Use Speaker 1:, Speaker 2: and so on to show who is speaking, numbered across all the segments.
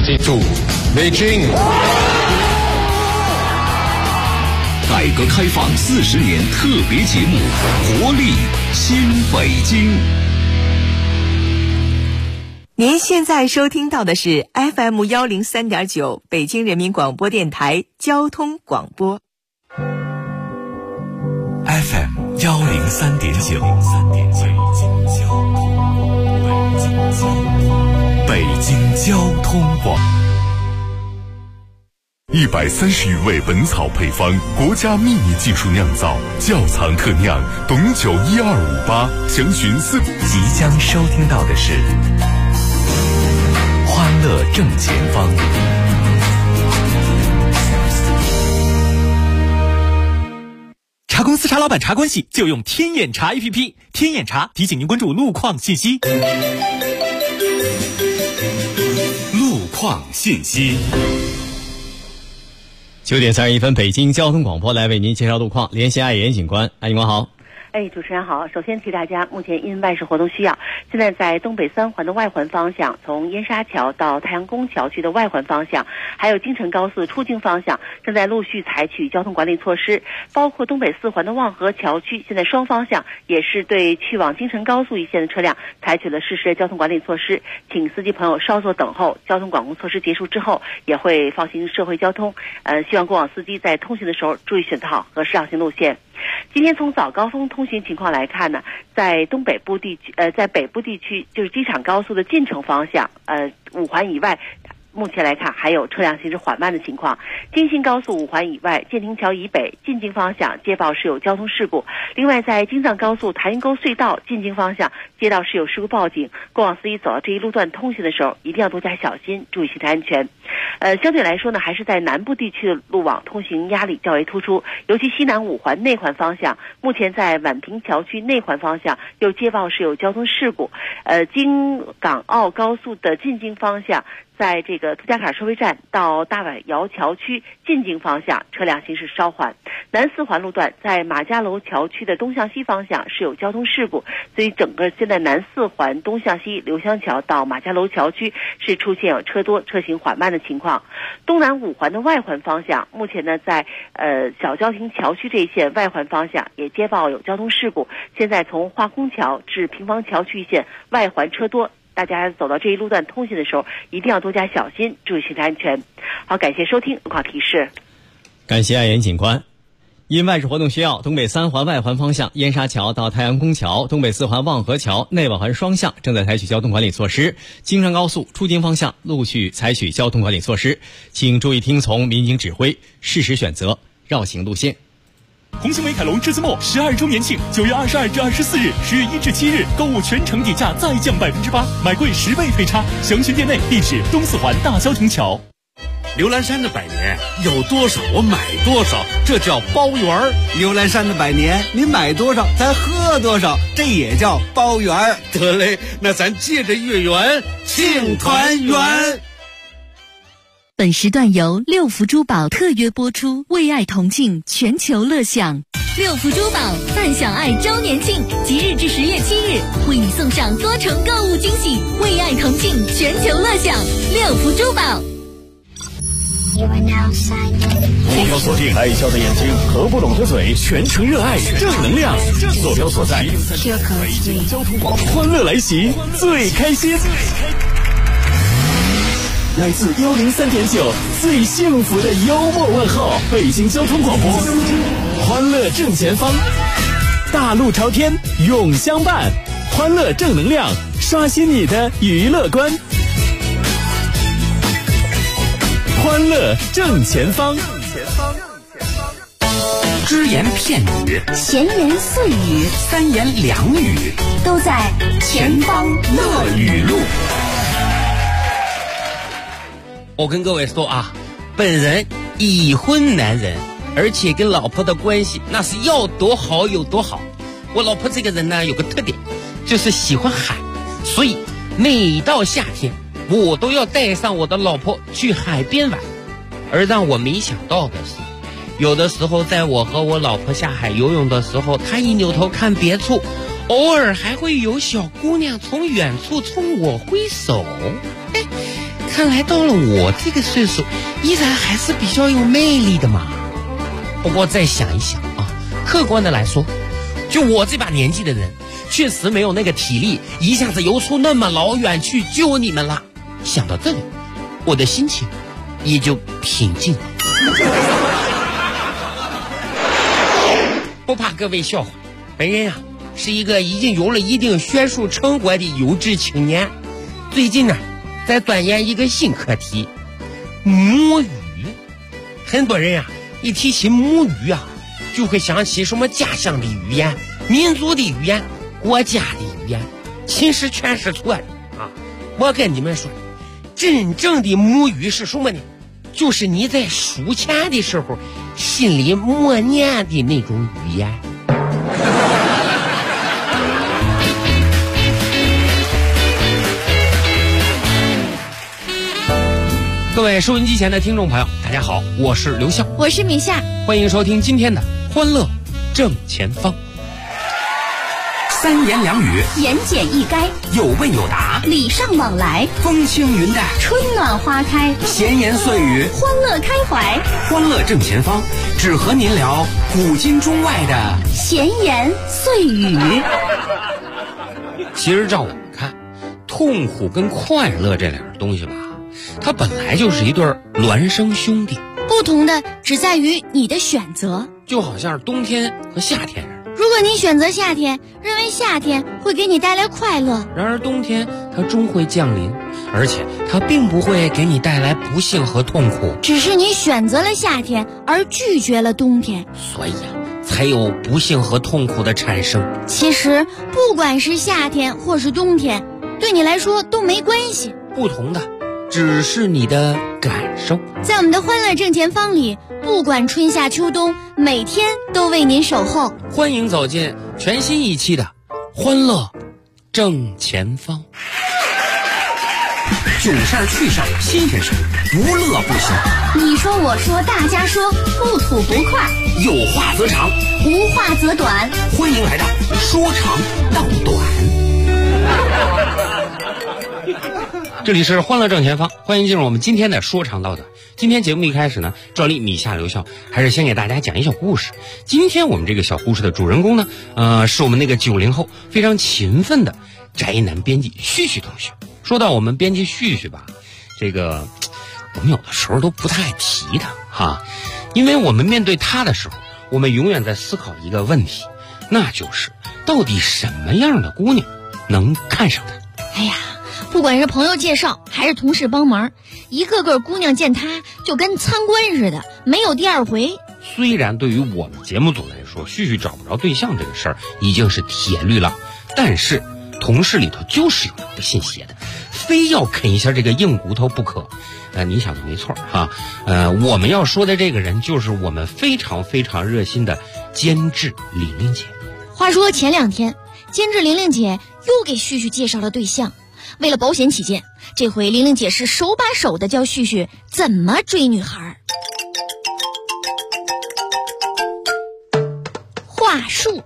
Speaker 1: 2022 Beijing。
Speaker 2: 改革开放40年特别节目《活力新北京》。
Speaker 3: 您现在收听到的是 FM 103.9北京人民广播电台交通广播。
Speaker 2: FM 103.9，北京交通广，130余味本草配方，国家秘密技术酿造，窖藏特酿，董酒12588，详询4。即将收听到的是欢乐正前方。
Speaker 4: 茶公司茶老板茶关系就用天眼查 APP， 天眼查提醒您关注路况信息。
Speaker 2: 路况信息。
Speaker 5: 9点31分，北京交通广播来为您介绍路况，联系爱严警官。爱警官好。
Speaker 6: 主持人好。首先提大家，目前因外事活动需要，现在在东北3环的外环方向，从燕莎桥到太阳宫桥区的外环方向，还有京承高速出京方向，正在陆续采取交通管理措施。包括东北4环的望河桥区，现在双方向也是对去往京承高速一线的车辆采取了适时的交通管理措施，请司机朋友稍作等候，交通管控措施结束之后，也会放行社会交通。希望过往司机在通行的时候注意选择好合适绕行路线。今天从早高峰通行情况来看呢，在北部地区，就是机场高速的进城方向，5环以外，目前来看还有车辆行驶缓慢的情况。京信高速5环以外，建亭桥以北进京方向接报是有交通事故。另外在京藏高速谭云沟隧道进京方向接到是有事故报警，过往司机走到这一路段通行的时候一定要多加小心，注意行车安全。相对来说呢，还是在南部地区的路网通行压力较为突出，尤其西南5环内环方向，目前在宛平桥区内环方向又接报是有交通事故。京港澳高速的进京方向，在这个涂家坎收费站到大碗窑桥区进京方向车辆行驶稍缓。南4环路段在马家楼桥区的东向西方向是有交通事故，所以整个现在南4环东向西刘香桥到马家楼桥区是出现有车多车行缓慢的情况。东南5环的外环方向，目前呢在小郊亭桥区这一线外环方向也接报有交通事故，现在从化工桥至平房桥区一线外环车多，大家走到这一路段通行的时候一定要多加小心，注意行车安全。好，感谢收听路况提示。
Speaker 5: 感谢爱严警官。因外事活动需要，东北3环外环方向燕莎桥到太阳宫桥，东北4环望河桥内外环双向正在采取交通管理措施。京承高速出京方向陆续采取交通管理措施，请注意听从民警指挥，适时选择绕行路线。
Speaker 4: 红星美凯龙至尊末12周年庆，9月22至24日，10月1至7日，购物全程底价再降8%，买贵10倍退差。详询店内，地址东4环大郊亭桥。
Speaker 7: 刘兰山的百年有多少我买多少，这叫包圆儿。
Speaker 8: 刘兰山的百年你买多少咱喝多少，这也叫包圆儿。
Speaker 7: 得嘞，那咱借着月圆庆团圆。
Speaker 9: 本时段由六福珠宝特约播出，为爱同庆，全球乐享。六福珠宝泛享爱周年庆，即日至10月7日，为你送上多重购物惊喜，为爱同庆，全球乐享。六福珠宝。
Speaker 4: 目标锁定爱笑的眼睛和不懂的嘴，全程热爱正能量。坐标所在北京交通广播，欢乐来袭，最开心。来自103.9最幸福的幽默问候，北京交通广播，欢乐正前方，大路朝天永相伴，欢乐正能量，刷新你的娱乐观。欢乐正前方，
Speaker 2: 只言片语，
Speaker 9: 闲言碎语，
Speaker 2: 三言两语，
Speaker 9: 都在前方乐语录。
Speaker 10: 我跟各位说啊，本人已婚男人，而且跟老婆的关系那是要多好有多好。我老婆这个人呢有个特点，就是喜欢海，所以每到夏天我都要带上我的老婆去海边玩。而让我没想到的是，有的时候在我和我老婆下海游泳的时候，她一扭头看别处，偶尔还会有小姑娘从远处冲我挥手。 看来到了我这个岁数，依然还是比较有魅力的嘛。不过再想一想啊，客观的来说，就我这把年纪的人，确实没有那个体力一下子游出那么老远去救你们了。想到这里，我的心情也就平静了。不怕各位笑话，本人啊是一个已经有了一定学术成果的优质青年。最近呢，在钻研一个新课题——母语。很多人啊，一提起母语啊，就会想起什么家乡的语言、民族的语言、国家的语言。其实全是错的啊！我跟你们说，真正的母语是什么呢？就是你在书前的时候心里默念的那种语言。各位收音机前的听众朋友，大家好，我是刘笑，
Speaker 9: 我是米夏，
Speaker 10: 欢迎收听今天的欢乐正前方。
Speaker 11: 三言两语，
Speaker 9: 言简意赅，
Speaker 11: 有问有答，
Speaker 9: 礼尚往来，
Speaker 11: 风轻云淡，
Speaker 9: 春暖花开，
Speaker 11: 闲言碎语，
Speaker 9: 欢乐开怀。
Speaker 11: 欢乐正前方，只和您聊古今中外的
Speaker 9: 闲言碎语。
Speaker 10: 其实照我们看，痛苦跟快乐这两样东西吧，它本来就是一对孪生兄弟，
Speaker 9: 不同的只在于你的选择。
Speaker 10: 就好像是冬天和夏天似的。
Speaker 9: 如果你选择夏天，认为夏天会给你带来快乐，
Speaker 10: 然而冬天它终会降临，而且它并不会给你带来不幸和痛苦，
Speaker 9: 只是你选择了夏天而拒绝了冬天，
Speaker 10: 所以才有不幸和痛苦的产生。
Speaker 9: 其实不管是夏天或是冬天，对你来说都没关系，
Speaker 10: 不同的只是你的感受。
Speaker 9: 在我们的欢乐正前方里，不管春夏秋冬，每天都为您守候。
Speaker 10: 欢迎走进全新一期的欢乐正前方。
Speaker 11: 囧事儿趣事儿新鲜事儿，无乐不休。
Speaker 9: 你说我说大家说，不吐不快，
Speaker 11: 有话则长，
Speaker 9: 无话则短。
Speaker 11: 欢迎来到说长道短。
Speaker 10: 这里是欢乐正前方，欢迎进入我们今天的说长道短。今天节目一开始呢，照例米夏留校还是先给大家讲一小故事。今天我们这个小故事的主人公呢，是我们那个90后非常勤奋的宅男编辑旭旭同学。说到我们编辑旭旭吧，这个我们有的时候都不太爱提他哈，因为我们面对他的时候，我们永远在思考一个问题，那就是到底什么样的姑娘能看上他？
Speaker 9: 哎呀，不管是朋友介绍还是同事帮忙，一个个姑娘见他就跟参观似的，没有第二回。
Speaker 10: 虽然对于我们节目组来说，旭旭找不着对象这个事儿已经是铁律了，但是同事里头就是有人不信邪的，非要啃一下这个硬骨头不可。你想的没错哈，我们要说的这个人就是我们非常非常热心的监制玲玲姐。
Speaker 9: 话说前2天，监制玲玲姐又给旭旭介绍了对象。为了保险起见，这回玲玲姐是手把手的教旭旭怎么追女孩。话术。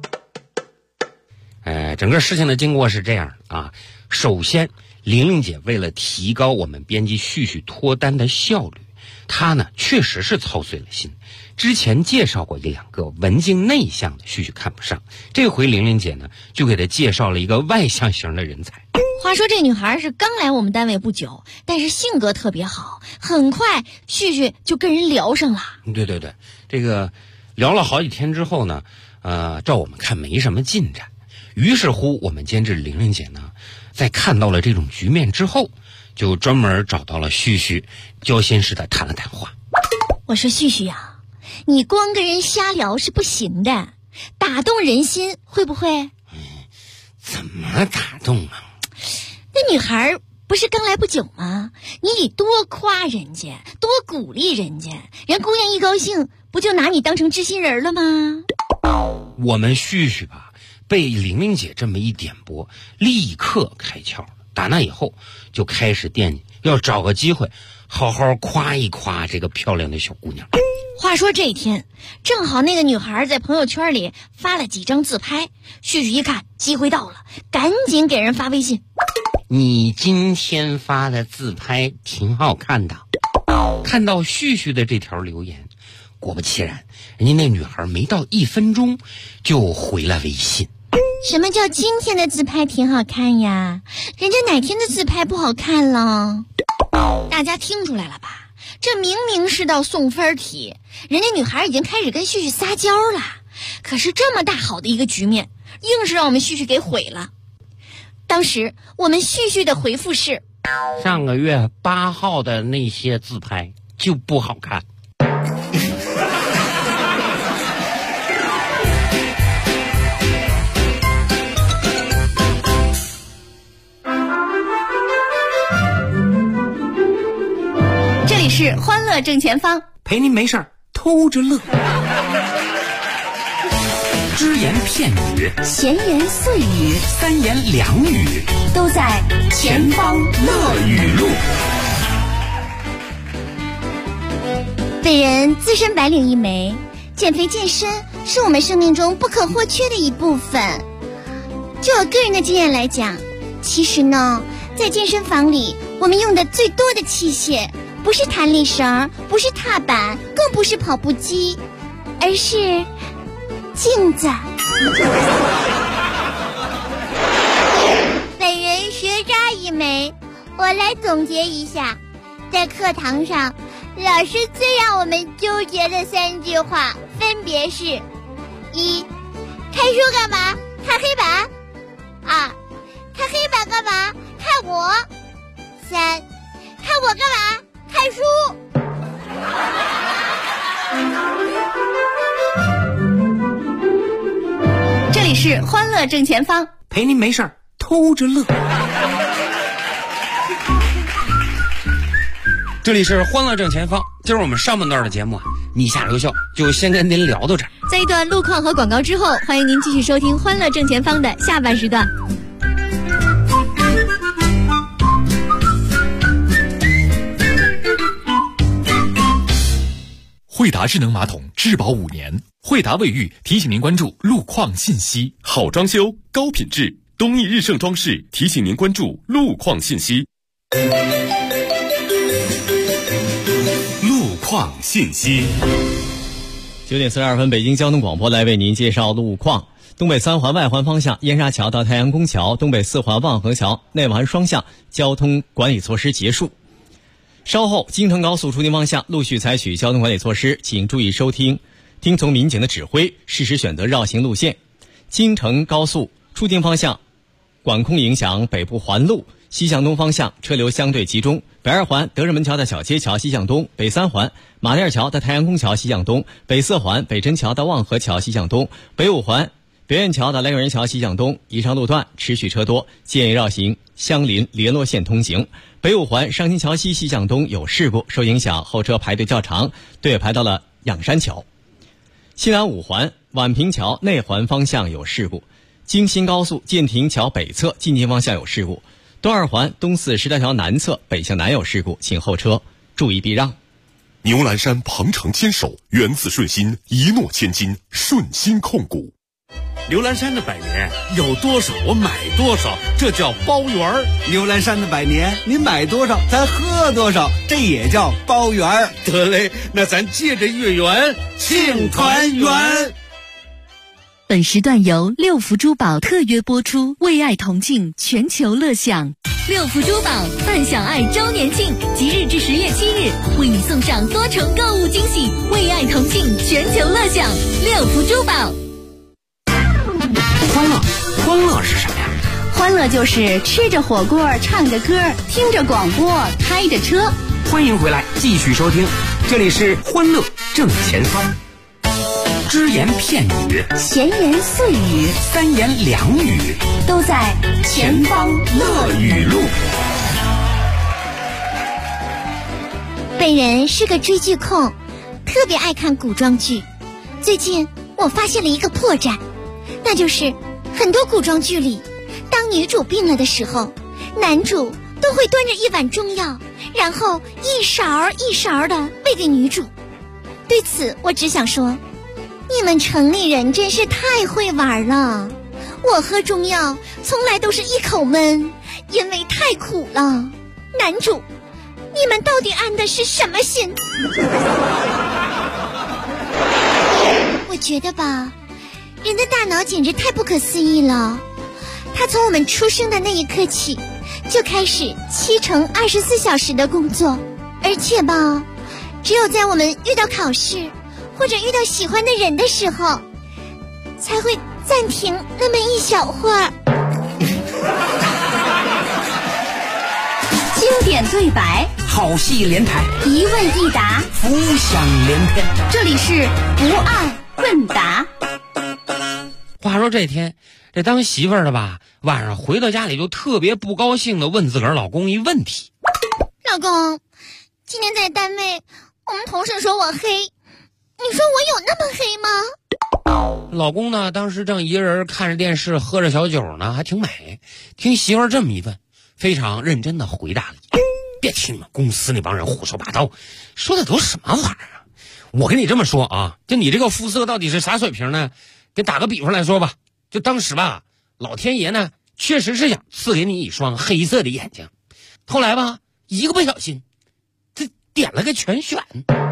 Speaker 10: 整个事情的经过是这样啊。首先，玲玲姐为了提高我们编辑旭旭脱单的效率，她呢确实是操碎了心。之前介绍过1-2个文静内向的，旭旭看不上。这回玲玲姐呢就给她介绍了一个外向型的人才。
Speaker 9: 话说这女孩是刚来我们单位不久，但是性格特别好，很快旭旭就跟人聊上了。
Speaker 10: 对，这个聊了好几天之后呢，照我们看没什么进展。于是乎，我们监制玲玲姐呢，在看到了这种局面之后，就专门找到了旭旭，交心似的谈了谈话。
Speaker 9: 我说旭旭啊，你光跟人瞎聊是不行的，打动人心会不会？
Speaker 10: 怎么打动啊？
Speaker 9: 那女孩不是刚来不久吗？你得多夸人家，多鼓励人家，人姑娘一高兴，不就拿你当成知心人了吗？
Speaker 10: 我们旭旭吧，被玲玲姐这么一点拨，立刻开窍了。打那以后，就开始惦记要找个机会，好好夸一夸这个漂亮的小姑娘。
Speaker 9: 话说这一天，正好那个女孩在朋友圈里发了几张自拍，旭旭一看机会到了，赶紧给人发微信。
Speaker 10: 你今天发的自拍挺好看的。看到旭旭的这条留言，果不其然，人家那女孩没到1分钟就回了微信。
Speaker 12: 什么叫今天的自拍挺好看呀？人家哪天的自拍不好看了？大家听出来了吧？这明明是道送分题，人家女孩已经开始跟旭旭撒娇了。可是这么大好的一个局面，硬是让我们旭旭给毁了。当时我们旭旭的回复是：
Speaker 10: 上个月8号的那些自拍就不好看。
Speaker 9: 这里是欢乐正前方，
Speaker 11: 陪您没事儿偷着乐。只言片语，
Speaker 12: 闲言碎语，
Speaker 11: 三言两语，
Speaker 12: 都在前方乐语录。本人资深白领一枚，减肥健身是我们生命中不可或缺的一部分。就我个人的经验来讲，其实呢，在健身房里，我们用的最多的器械不是弹力绳，不是踏板，更不是跑步机，而是镜子。本人学渣一枚，我来总结一下，在课堂上，老师最让我们纠结的3句话分别是： 1. 看书干嘛？看黑板。 2. 看黑板干嘛？看我。 3. 看我干嘛？看书。
Speaker 9: 这里是欢乐正前方，
Speaker 11: 陪您没事儿偷着乐。
Speaker 10: 这里是欢乐正前方，今儿我们上半段的节目啊，你下留校就先跟您聊到这儿。
Speaker 9: 在一段路况和广告之后，欢迎您继续收听欢乐正前方的下半时段。
Speaker 2: 惠达智能马桶质保5年，惠达卫浴提醒您关注路况信息。好装修，高品质，东益日盛装饰提醒您关注路况信息。路况信息。
Speaker 5: 9点42分，北京交通广播来为您介绍路况。东北3环外环方向燕莎桥到太阳宫桥，东北4环望河桥内环双向交通管理措施结束。稍后京承高速出京方向陆续采取交通管理措施，请注意收听，听从民警的指挥，适时选择绕行路线。京承高速出京方向管控影响北部环路西向东方向车流相对集中，北2环德胜门桥到小街桥西向东，北3环马甸桥到太阳宫桥西向东，北4环北辰桥到望河桥西向东，北5环北苑桥到来个人桥西向东，以上路段持续车多，建议绕行相邻联络线通行。北5环上新桥西西向东有事故，受影响后车排队较长，队排到了仰山桥。西南5环宛平桥内环方向有事故，京新高速建亭桥北侧进京方向有事故，东2环东四十条桥南侧北向南有事故，请后车注意避让。
Speaker 2: 牛栏山鹏程牵手，源自顺心，一诺千金，顺心控股。
Speaker 7: 牛栏山的百年有多少我买多少，这叫包圆儿。
Speaker 8: 牛栏山的百年，您买多少咱喝多少，这也叫包圆儿。
Speaker 7: 得嘞，那咱借着月圆庆团圆。
Speaker 9: 本时段由六福珠宝特约播出，为爱同庆，全球乐享。六福珠宝泛享爱周年庆，即日至10月7日，为你送上多重购物惊喜，为爱同庆，全球乐享。六福珠宝。
Speaker 11: 欢乐是什么呀？
Speaker 9: 欢乐就是吃着火锅，唱着歌，听着广播，开着车。
Speaker 11: 欢迎回来，继续收听，这里是欢乐正前方。只言片语，
Speaker 12: 闲言碎语，
Speaker 11: 三言两语，
Speaker 12: 都在前方乐语录。本人是个追剧控，特别爱看古装剧。最近我发现了一个破绽，那就是很多古装剧里，当女主病了的时候，男主都会端着一碗中药，然后一勺一勺的喂给女主。对此我只想说，你们城里人真是太会玩了，我喝中药从来都是一口闷因为太苦了。男主，你们到底安的是什么心？我觉得吧，人的大脑简直太不可思议了。它从我们出生的那一刻起，就开始7乘24小时的工作，而且吧，只有在我们遇到考试或者遇到喜欢的人的时候，才会暂停那么一小会儿。
Speaker 9: 经典对白，
Speaker 11: 好戏连台，
Speaker 9: 一问一答，
Speaker 11: 浮想联翩。
Speaker 9: 这里是不二问答。
Speaker 10: 话说这天，这当媳妇儿的吧，晚上回到家里就特别不高兴的问自个儿老公一问题：
Speaker 12: 老公，今天在单位我们同事说我黑，你说我有那么黑吗？
Speaker 10: 老公呢，当时正一个人看着电视喝着小酒呢，还挺美。听媳妇儿这么一问，非常认真的回答了：别听你们公司那帮人胡说八道，说的都什么玩意儿啊！我跟你这么说啊，就你这个肤色到底是啥水平呢？给打个比方来说吧，就当时吧，老天爷呢确实是想赐给你一双黑色的眼睛，后来吧，一个不小心，这点了个全选。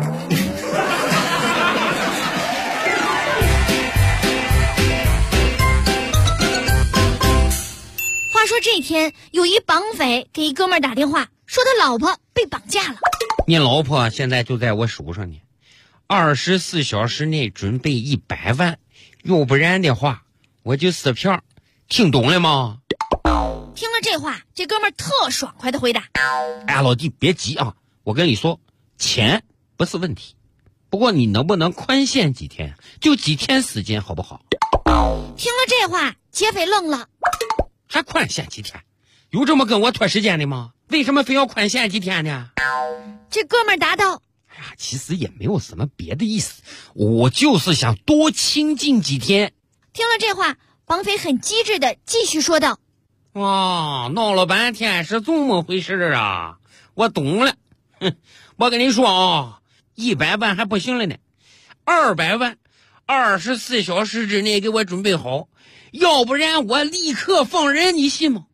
Speaker 12: 话说这天，有一绑匪给一哥们儿打电话，说他老婆被绑架了。
Speaker 10: 你老婆现在就在我手上呢，24小时内准备100万，要不然的话我就撕票。听懂了吗？
Speaker 12: 听了这话，这哥们儿特爽快的回答：
Speaker 10: 哎，老弟别急啊，我跟你说，钱不是问题，不过你能不能宽限几天，就几天时间好不好？
Speaker 12: 听了这话，劫匪愣了，
Speaker 10: 还宽限几天？有这么跟我拖时间的吗？为什么非要宽限几天呢？
Speaker 12: 这哥们儿答道：
Speaker 10: 哎呀，其实也没有什么别的意思，我就是想多亲近几天。
Speaker 12: 听了这话，绑匪很机智的继续说道：
Speaker 10: 哇，闹了半天是这么回事啊，我懂了。哼，我跟你说啊，100万还不行了呢，200万，24小时之内给我准备好，要不然我立刻放人，你信吗？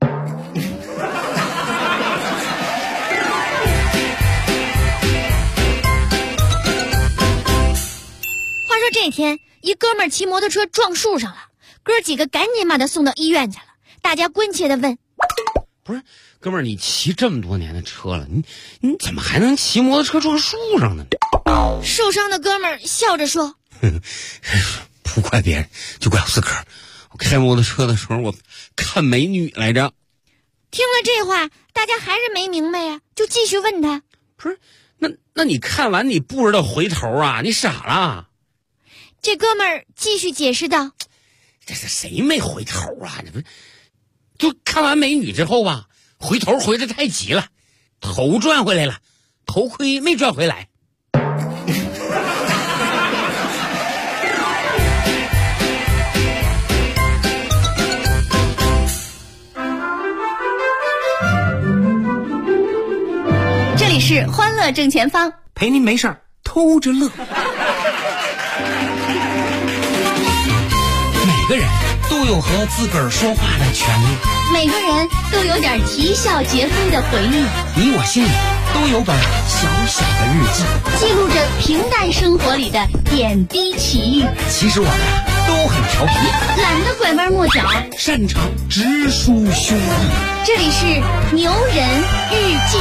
Speaker 12: 话说这天，一哥们儿骑摩托车撞树上了，哥几个赶紧把他送到医院去了。大家关切的问：
Speaker 10: 不是哥们儿，你骑这么多年的车了，你怎么还能骑摩托车撞树上呢？
Speaker 12: 受伤的哥们儿笑着说：
Speaker 10: 不怪别人，就怪我自个儿。我开摩托车的时候，我看美女来着。
Speaker 12: 听了这话，大家还是没明白呀，就继续问他：
Speaker 10: 不是，那你看完你不知道回头啊？你傻了？
Speaker 12: 这哥们儿继续解释道：
Speaker 10: 这是谁没回头啊？这不是，就看完美女之后吧，回头回得太急了，头转回来了，头盔没转回来。
Speaker 9: 这里是欢乐正前方，
Speaker 11: 陪您没事儿偷着乐。
Speaker 10: 每个人都有和自个儿说话的权利，
Speaker 9: 每个人都有点啼笑皆非的回忆，
Speaker 11: 你我心里都有本小小的日记，
Speaker 9: 记录着平淡生活里的点滴奇遇。
Speaker 11: 其实我们都很调皮，
Speaker 9: 懒得拐弯抹角，
Speaker 11: 擅长直抒胸臆。
Speaker 9: 这里是牛人日记。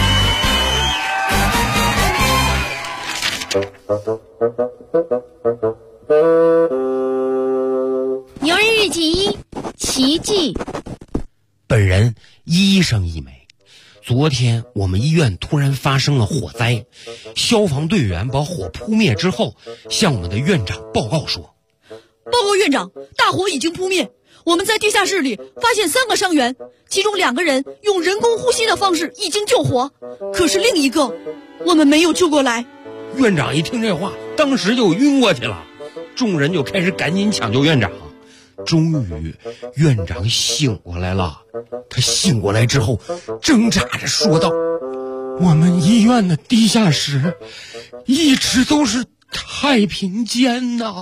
Speaker 12: 牛人日记1：奇迹。
Speaker 10: 本人医生一枚。昨天我们医院突然发生了火灾，消防队员把火扑灭之后，向我们的院长报告说：
Speaker 13: 报告院长，大火已经扑灭，我们在地下室里发现3个伤员，其中2个人用人工呼吸的方式已经救活，可是另一个我们没有救过来。
Speaker 10: 院长一听这话，当时就晕过去了，众人就开始赶紧抢救院长。终于院长醒过来了，他醒过来之后挣扎着说道：我们医院的地下室一直都是太平间呐。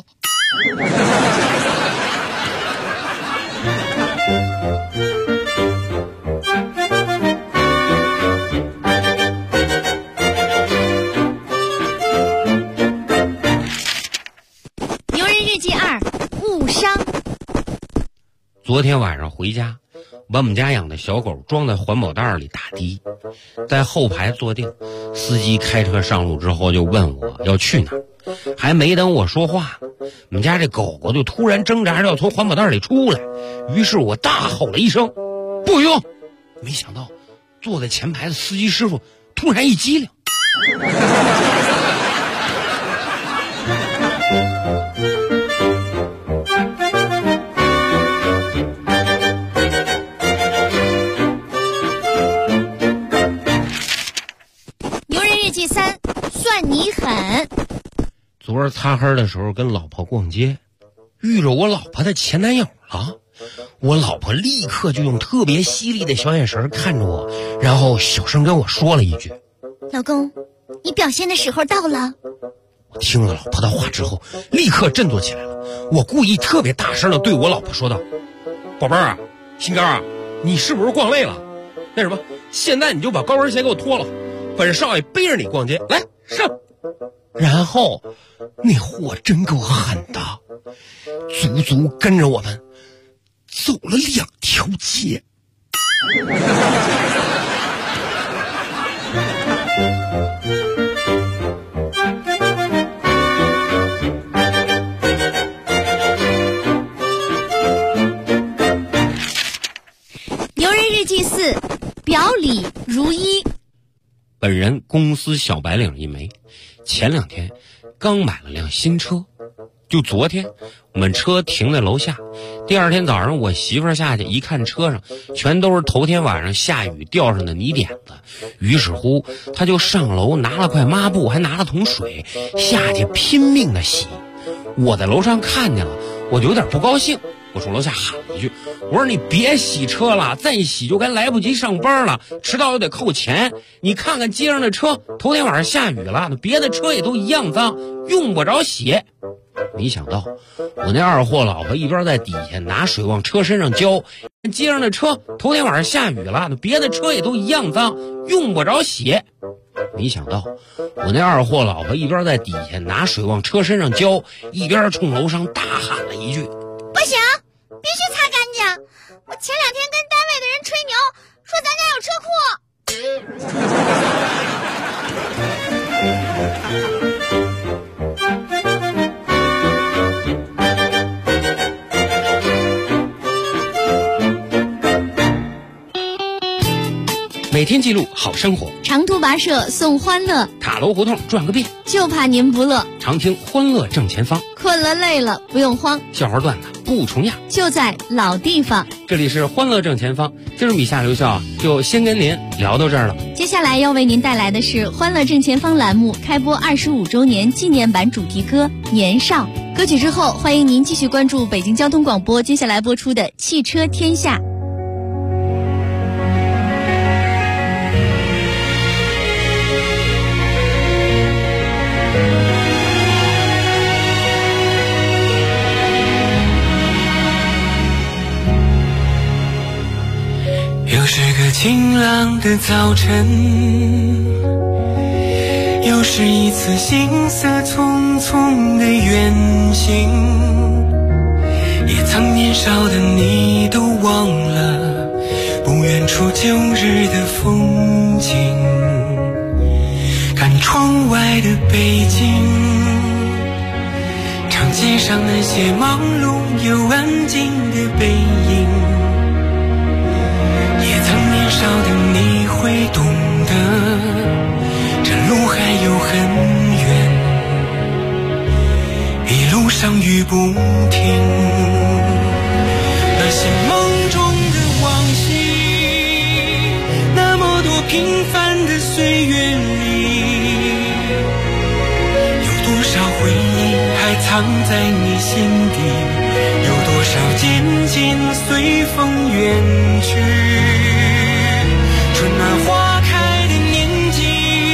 Speaker 10: 昨天晚上回家，把我们家养的小狗装在环保袋里打的，在后排坐定，司机开车上路之后就问我要去哪儿，还没等我说话，我们家这狗狗就突然挣扎着要从环保袋里出来，于是我大吼了一声不用，没想到坐在前排的司机师傅突然一激灵。
Speaker 12: 牛人日记3，算你狠。
Speaker 10: 昨儿擦黑的时候跟老婆逛街，遇着我老婆的前男友了。我老婆立刻就用特别犀利的小眼神看着我，然后小声跟我说了一句：
Speaker 12: 老公，你表现的时候到了。
Speaker 10: 我听了老婆的话之后立刻振作起来了，我故意特别大声的对我老婆说道：宝贝儿啊，心肝啊，你是不是逛累了？那什么，现在你就把高跟鞋给我脱了，本少爷背着你逛街，来上。然后那货真够狠的，足足跟着我们走了2条街。
Speaker 12: 牛人日记4，表里如一。
Speaker 10: 本人公司小白领一枚，前2天刚买了辆新车，就昨天我们车停在楼下，第2天早上我媳妇儿下去一看，车上全都是头天晚上下雨掉上的泥点子，于是乎她就上楼拿了块抹布，还拿了桶水下去拼命的洗。我在楼上看见了，我就有点不高兴，我从楼下喊了一句，我说你别洗车了，再洗就该来不及上班了，迟到又得扣钱。你看看街上的车，头天晚上下雨了，别的车也都一样脏，用不着洗。没想到我那二货老婆一边在底下拿水往车身上浇，街上的车头天晚上下雨了，别的车也都一样脏，用不着洗。没想到我那二货老婆一边在底下拿水往车身上浇，一边冲楼上大喊了一句：
Speaker 12: 不行，必须擦干净！我前2天跟单位的人吹牛，说咱家有车库。
Speaker 10: 每天记录好生活，
Speaker 12: 长途跋涉送欢乐，
Speaker 10: 塔楼胡同转个遍，
Speaker 12: 就怕您不乐。
Speaker 10: 常听欢乐正前方，
Speaker 12: 困了累了不用慌，
Speaker 10: 笑话段子不重样，
Speaker 12: 就在老地方。
Speaker 10: 这里是欢乐正前方，今儿米夏留校就先跟您聊到这儿了。
Speaker 12: 接下来要为您带来的是欢乐正前方栏目开播25周年纪念版主题歌《年少》。歌曲之后，欢迎您继续关注北京交通广播接下来播出的汽车天下。
Speaker 14: 又是个晴朗的早晨，又是一次行色匆匆的远行，也曾年少的你都忘了不远处旧日的风景，看窗外的北京，长街上那些忙碌又安静的背影，年少的你会懂得，这路还有很远，一路上雨不停。那些梦中的往昔，那么多平凡的岁月里，有多少回忆还藏在你心底，有多少渐渐随风远去。春暖花开的年纪，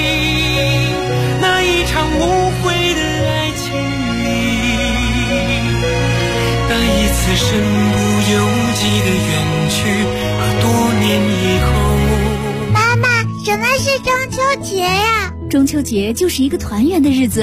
Speaker 14: 那一场无悔的爱情里，那一次身不由己的远去，和多年以后。
Speaker 12: 妈妈，什么是中秋节呀？
Speaker 13: 中秋节就是一个团圆的日子啊。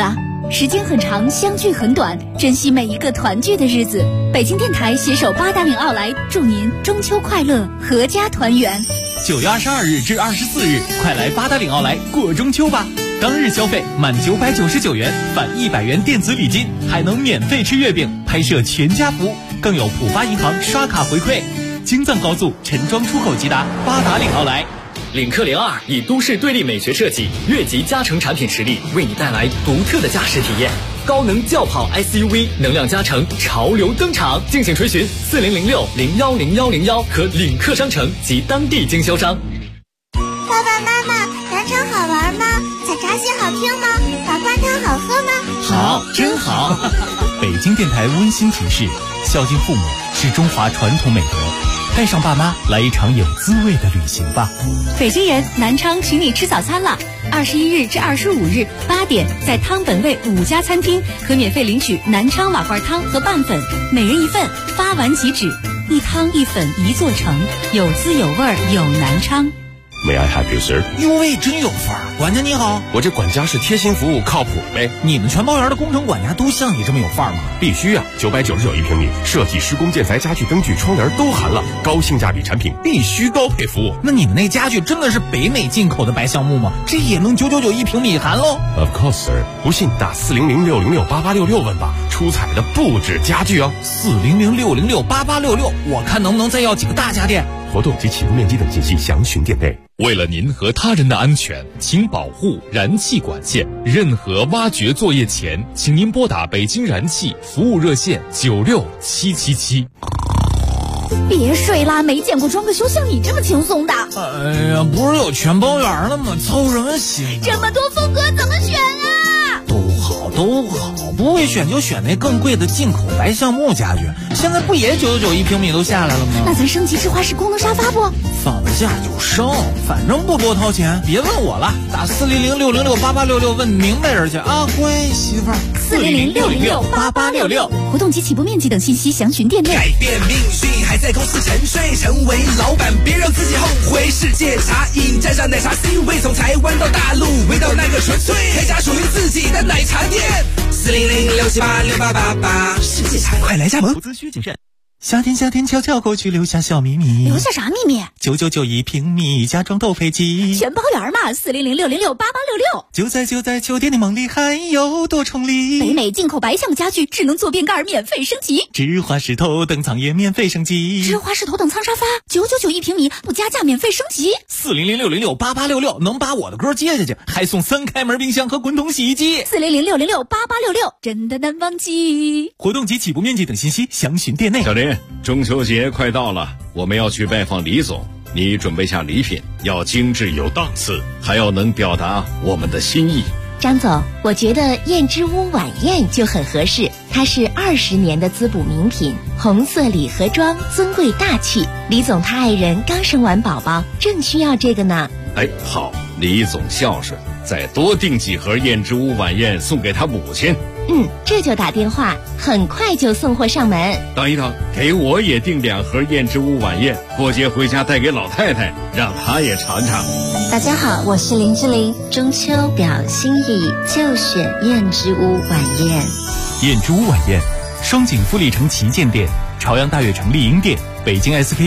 Speaker 9: 时间很长，相聚很短，珍惜每一个团聚的日子。北京电台携手八达岭奥莱，祝您中秋快乐，阖家团圆。
Speaker 4: 9月22日至24日，快来八达岭奥莱过中秋吧！当日消费满999元返100元电子礼金，还能免费吃月饼，拍摄全家福，更有浦发银行刷卡回馈。京藏高速陈庄出口即达八达岭奥莱。
Speaker 5: 领克02以都市对立美学设计、越级加成产品实力，为你带来独特的驾驶体验。高能轿跑 SUV 能量加成潮流登场，敬请垂询4006010101和领克商城及当地经销商。
Speaker 12: 爸爸妈妈，南昌好玩吗？采茶戏好听吗？把灌汤好喝吗？
Speaker 4: 好，真好。北京电台温馨提示：孝敬父母是中华传统美德。带上爸妈来一场有滋味的旅行吧。
Speaker 9: 北京人，南昌请你吃早餐了。21日至25日8点，在汤本味5家餐厅可免费领取南昌瓦罐汤和拌粉，每人1份，发完即止。一汤一粉一座城，有滋有味有南昌。
Speaker 2: May I help you, sir？
Speaker 4: 哟喂，真有范儿！管家你好，
Speaker 2: 我这管家是贴心服务，靠谱呗。
Speaker 4: 你们全包园的工程管家都像你这么有范儿吗？
Speaker 2: 必须啊！999一平米，设计、施工、建材、家具、灯具、窗帘都含了，高性价比产品，必须高配服务。
Speaker 4: 那你们那家具真的是北美进口的白橡木吗？这也能999一平米含喽
Speaker 2: ？Of course, sir。不信打400-606-8866问吧，出彩的不止家具哦。
Speaker 4: 400-606-8866，我看能不能再要几个大家电。
Speaker 2: 活动及起步面积等信息详询店内。为了您和他人的安全，请保护燃气管线。任何挖掘作业前，请您拨打北京燃气服务热线96777。
Speaker 9: 别睡啦，没见过装个修像你这么轻松的。
Speaker 4: 哎呀，不是有全包园了吗？操什么心？
Speaker 9: 这么多风格怎么选啊？
Speaker 4: 都好，不会选就选那更贵的进口白橡木家具。现在不也999一平米都下来了吗？
Speaker 9: 那咱升级智化式功能沙发不？
Speaker 4: 放了假就升，反正不多掏钱。别问我了，打400-606-8866问明白人去啊，乖媳妇儿。
Speaker 9: 400-606-8866，活动及起步面积等信息详询店内。
Speaker 15: 改变命运还在公司沉睡，成为老板别让自己后悔。世界茶饮沾上奶茶 C 位，从台湾到大陆，味道那个纯粹，开家属于自己的奶茶店。400-678-6888，世界茶快来加盟。
Speaker 4: 投资需谨慎。夏天悄悄过去，留下小秘密。
Speaker 9: 留下啥秘密
Speaker 4: ？999一平米，家装都配齐，
Speaker 9: 全包园嘛。400-606-8866，
Speaker 4: 就在酒店的梦里，还有多重礼。
Speaker 9: 北美进口白橡木家具，智能坐便盖免费升级，
Speaker 4: 智化石头等舱也免费升级，
Speaker 9: 智化石头等舱沙发999一平米，不加价免费升级。
Speaker 4: 400-606-8866，能把我的歌接下去，还送3开门冰箱和滚筒洗衣机。
Speaker 9: 400-606-8866，真的难忘记。
Speaker 4: 活动及起步面积等信息详询店内。
Speaker 7: 小林，中秋节快到了，我们要去拜访李总，你准备下礼品要精致有档次，还要能表达我们的心意。
Speaker 16: 张总，我觉得燕之屋晚宴就很合适，它是20年的滋补名品，红色礼盒装，尊贵大气。李总他爱人刚生完宝宝，正需要这个呢。
Speaker 7: 哎，好，李总孝顺，再多订几盒燕之屋晚宴送给他母亲。
Speaker 16: 这就打电话，很快就送货上门。
Speaker 7: 等一等，给我也订2盒燕之屋晚宴，过节回家带给老太太，让她也尝尝。
Speaker 16: 大家好，我是林志玲，中秋表心意就选燕之屋晚宴。
Speaker 4: 燕之屋晚宴，双井富力城旗舰店、朝阳大悦城丽婴店、北京SK